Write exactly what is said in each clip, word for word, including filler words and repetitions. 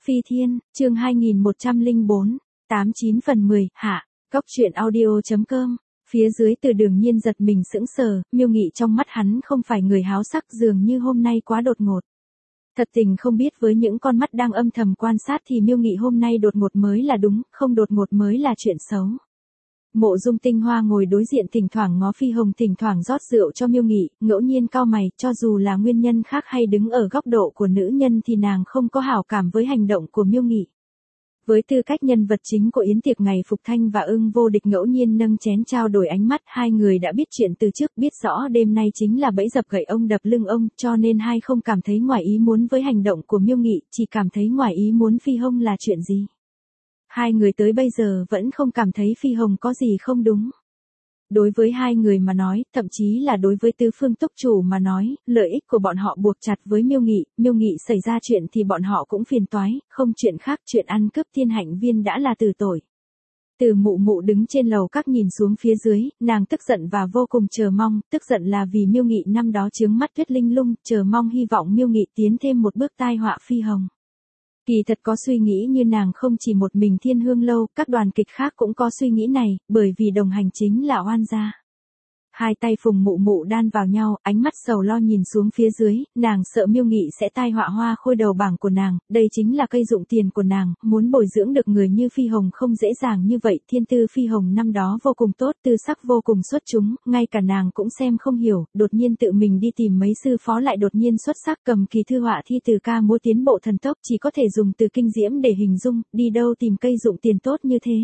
Phi Thiên, chương hai nghìn một trăm lẻ bốn, tám chín phần mười, hạ, góc truyện audio chấm com. Phía dưới Từ Đường Nhiên giật mình sững sờ, Miêu Nghị trong mắt hắn không phải người háo sắc, dường như hôm nay quá đột ngột. Thật tình không biết với những con mắt đang âm thầm quan sát thì Miêu Nghị hôm nay đột ngột mới là đúng, không đột ngột mới là chuyện xấu. Mộ Dung Tinh Hoa ngồi đối diện thỉnh thoảng ngó Phi Hồng, thỉnh thoảng rót rượu cho Miêu Nghị, ngẫu nhiên cau mày, cho dù là nguyên nhân khác hay đứng ở góc độ của nữ nhân thì nàng không có hảo cảm với hành động của Miêu Nghị. Với tư cách nhân vật chính của yến tiệc ngày, Phục Thanh và Ưng Vô Địch ngẫu nhiên nâng chén trao đổi ánh mắt, hai người đã biết chuyện từ trước, biết rõ đêm nay chính là bẫy dập gậy ông đập lưng ông, cho nên hai không cảm thấy ngoài ý muốn với hành động của Miêu Nghị, chỉ cảm thấy ngoài ý muốn Phi Hồng là chuyện gì. Hai người tới bây giờ vẫn không cảm thấy Phi Hồng có gì không đúng. Đối với hai người mà nói, thậm chí là đối với Tứ Phương Túc Chủ mà nói, lợi ích của bọn họ buộc chặt với Miêu Nghị, Miêu Nghị xảy ra chuyện thì bọn họ cũng phiền toái, không chuyện khác, chuyện ăn cướp thiên hạnh viên đã là từ tội. Từ Mụ Mụ đứng trên lầu các nhìn xuống phía dưới, nàng tức giận và vô cùng chờ mong, tức giận là vì Miêu Nghị năm đó chướng mắt Tuyết Linh Lung, chờ mong hy vọng Miêu Nghị tiến thêm một bước tai họa Phi Hồng. Kỳ thật có suy nghĩ như nàng không chỉ một mình Thiên Hương Lâu, các đoàn kịch khác cũng có suy nghĩ này, bởi vì đồng hành chính là oan gia. Hai tay Phùng Mụ Mụ đan vào nhau, ánh mắt sầu lo nhìn xuống phía dưới, nàng sợ Miêu Nghị sẽ tai họa hoa khôi đầu bảng của nàng, đây chính là cây dụng tiền của nàng, muốn bồi dưỡng được người như Phi Hồng không dễ dàng như vậy, thiên tư Phi Hồng năm đó vô cùng tốt, tư sắc vô cùng xuất chúng, ngay cả nàng cũng xem không hiểu, đột nhiên tự mình đi tìm mấy sư phó lại đột nhiên xuất sắc, cầm kỳ thư họa thi từ ca múa tiến bộ thần tốc, chỉ có thể dùng từ kinh diễm để hình dung, đi đâu tìm cây dụng tiền tốt như thế.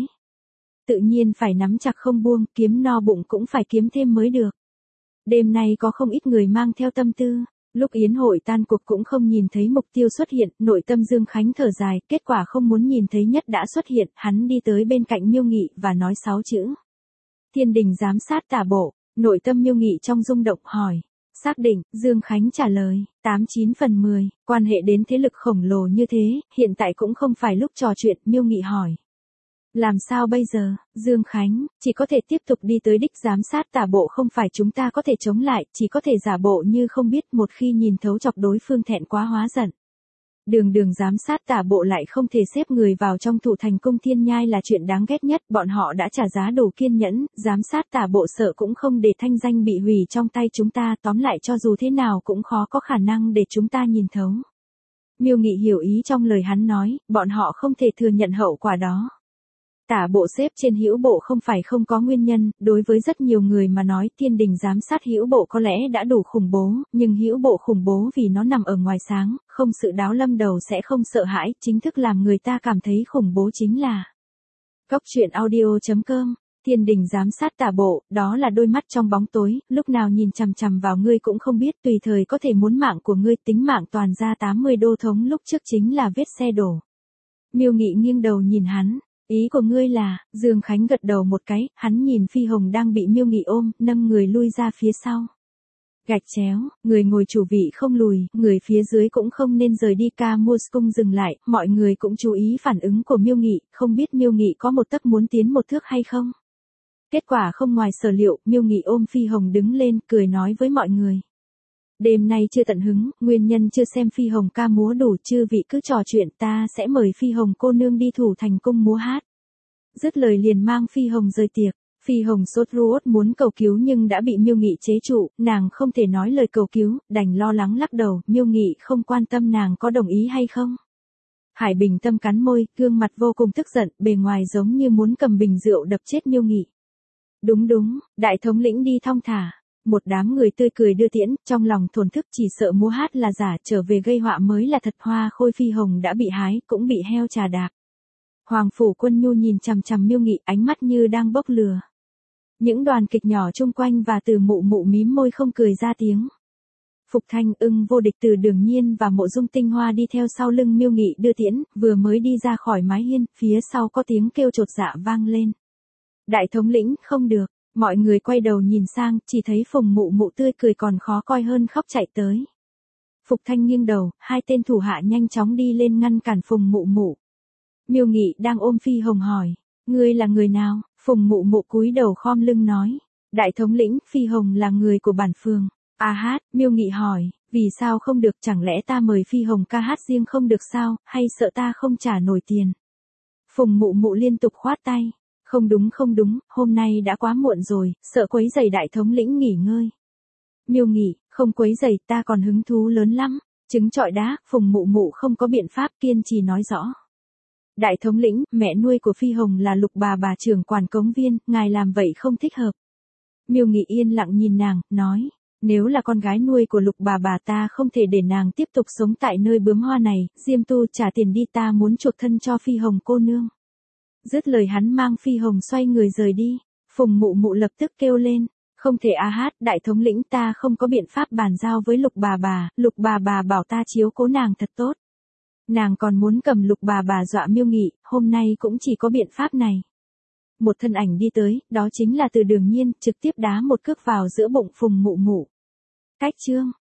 Tự nhiên phải nắm chặt không buông, kiếm no bụng cũng phải kiếm thêm mới được. Đêm nay có không ít người mang theo tâm tư, lúc yến hội tan cuộc cũng không nhìn thấy mục tiêu xuất hiện, nội tâm Dương Khánh thở dài, kết quả không muốn nhìn thấy nhất đã xuất hiện, hắn đi tới bên cạnh Miêu Nghị và nói sáu chữ. Thiên đình giám sát tả bộ, nội tâm Miêu Nghị trong rung động hỏi. Xác định, Dương Khánh trả lời, tám chín phần mười, quan hệ đến thế lực khổng lồ như thế, hiện tại cũng không phải lúc trò chuyện, Miêu Nghị hỏi. Làm sao bây giờ, Dương Khánh, chỉ có thể tiếp tục đi tới đích, giám sát tả bộ không phải chúng ta có thể chống lại, chỉ có thể giả bộ như không biết, một khi nhìn thấu chọc đối phương thẹn quá hóa giận. Đường đường giám sát tả bộ lại không thể xếp người vào trong thủ thành cung thiên nhai là chuyện đáng ghét nhất, bọn họ đã trả giá đủ kiên nhẫn, giám sát tả bộ sợ cũng không để thanh danh bị hủy trong tay chúng ta, tóm lại cho dù thế nào cũng khó có khả năng để chúng ta nhìn thấu. Miêu Nghị hiểu ý trong lời hắn nói, bọn họ không thể thừa nhận hậu quả đó. Tả bộ xếp trên hữu bộ không phải không có nguyên nhân, đối với rất nhiều người mà nói thiên đình giám sát hữu bộ có lẽ đã đủ khủng bố, nhưng hữu bộ khủng bố vì nó nằm ở ngoài sáng, không sự đáo lâm đầu sẽ không sợ hãi, chính thức làm người ta cảm thấy khủng bố chính là. Góc truyện audio chấm com, thiên đình giám sát tả bộ, đó là đôi mắt trong bóng tối, lúc nào nhìn chằm chằm vào ngươi cũng không biết, tùy thời có thể muốn mạng của ngươi, tính mạng toàn ra tám mươi đô thống lúc trước chính là vết xe đổ. Miêu Nghị nghiêng đầu nhìn hắn. Ý của ngươi là, Dương Khánh gật đầu một cái, hắn nhìn Phi Hồng đang bị Miêu Nghị ôm, nâng người lui ra phía sau. Gạch chéo, người ngồi chủ vị không lùi, người phía dưới cũng không nên rời đi, ca mua cung dừng lại, mọi người cũng chú ý phản ứng của Miêu Nghị, không biết Miêu Nghị có một tấc muốn tiến một thước hay không. Kết quả không ngoài sở liệu, Miêu Nghị ôm Phi Hồng đứng lên, cười nói với mọi người. Đêm nay chưa tận hứng, nguyên nhân chưa xem Phi Hồng ca múa đủ, chư vị cứ trò chuyện, ta sẽ mời Phi Hồng cô nương đi thủ thành cung múa hát. Dứt lời liền mang Phi Hồng rời tiệc. Phi Hồng sốt ruột muốn cầu cứu nhưng đã bị Miêu Nghị chế trụ, nàng không thể nói lời cầu cứu, đành lo lắng lắc đầu, Miêu Nghị không quan tâm nàng có đồng ý hay không. Hải Bình Tâm cắn môi, gương mặt vô cùng tức giận, bề ngoài giống như muốn cầm bình rượu đập chết Miêu Nghị. Đúng đúng, đại thống lĩnh đi thong thả. Một đám người tươi cười đưa tiễn, trong lòng thổn thức chỉ sợ múa hát là giả, trở về gây họa mới là thật, hoa khôi Phi Hồng đã bị hái, cũng bị heo trà đạp. Hoàng Phủ Quân Nhu nhìn chằm chằm Miêu Nghị, ánh mắt như đang bốc lửa. Những đoàn kịch nhỏ chung quanh và Từ Mụ Mụ mím môi không cười ra tiếng. Phục Thanh, Ưng Vô Địch, Từ Đường Nhiên và Mộ Dung Tinh Hoa đi theo sau lưng Miêu Nghị đưa tiễn, vừa mới đi ra khỏi mái hiên, phía sau có tiếng kêu chột dạ vang lên. Đại thống lĩnh, không được. Mọi người quay đầu nhìn sang, chỉ thấy Phùng Mụ Mụ tươi cười còn khó coi hơn khóc chạy tới. Phục Thanh nghiêng đầu, hai tên thủ hạ nhanh chóng đi lên ngăn cản Phùng Mụ Mụ. Miêu Nghị đang ôm Phi Hồng hỏi, ngươi là người nào? Phùng Mụ Mụ cúi đầu khom lưng nói, đại thống lĩnh, Phi Hồng là người của bản phường. À hát, Miêu Nghị hỏi, Vì sao không được, chẳng lẽ ta mời Phi Hồng ca hát riêng không được sao, hay sợ ta không trả nổi tiền? Phùng Mụ Mụ liên tục khoát tay. Không đúng không đúng, hôm nay đã quá muộn rồi, sợ quấy rầy đại thống lĩnh nghỉ ngơi. Miêu Nghị, không quấy rầy, ta còn hứng thú lớn lắm. Trứng trọi đá, Phùng Mụ Mụ không có biện pháp, kiên trì nói rõ. Đại thống lĩnh, mẹ nuôi của Phi Hồng là Lục bà bà trưởng quản cống viên, ngài làm vậy không thích hợp. Miêu Nghị yên lặng nhìn nàng, nói, nếu là con gái nuôi của Lục bà bà ta không thể để nàng tiếp tục sống tại nơi bướm hoa này, Diêm Tu trả tiền đi, ta muốn chuộc thân cho Phi Hồng cô nương. Dứt lời hắn mang Phi Hồng xoay người rời đi. Phùng Mụ Mụ lập tức kêu lên, không thể a hát, đại thống lĩnh, ta không có biện pháp bàn giao với Lục bà bà, Lục bà bà bảo ta chiếu cố nàng thật tốt. Nàng còn muốn cầm Lục bà bà dọa Miêu Nghị, hôm nay cũng chỉ có biện pháp này. Một thân ảnh đi tới, đó chính là Từ Đường Nhiên, trực tiếp đá một cước vào giữa bụng Phùng Mụ Mụ. Cách chương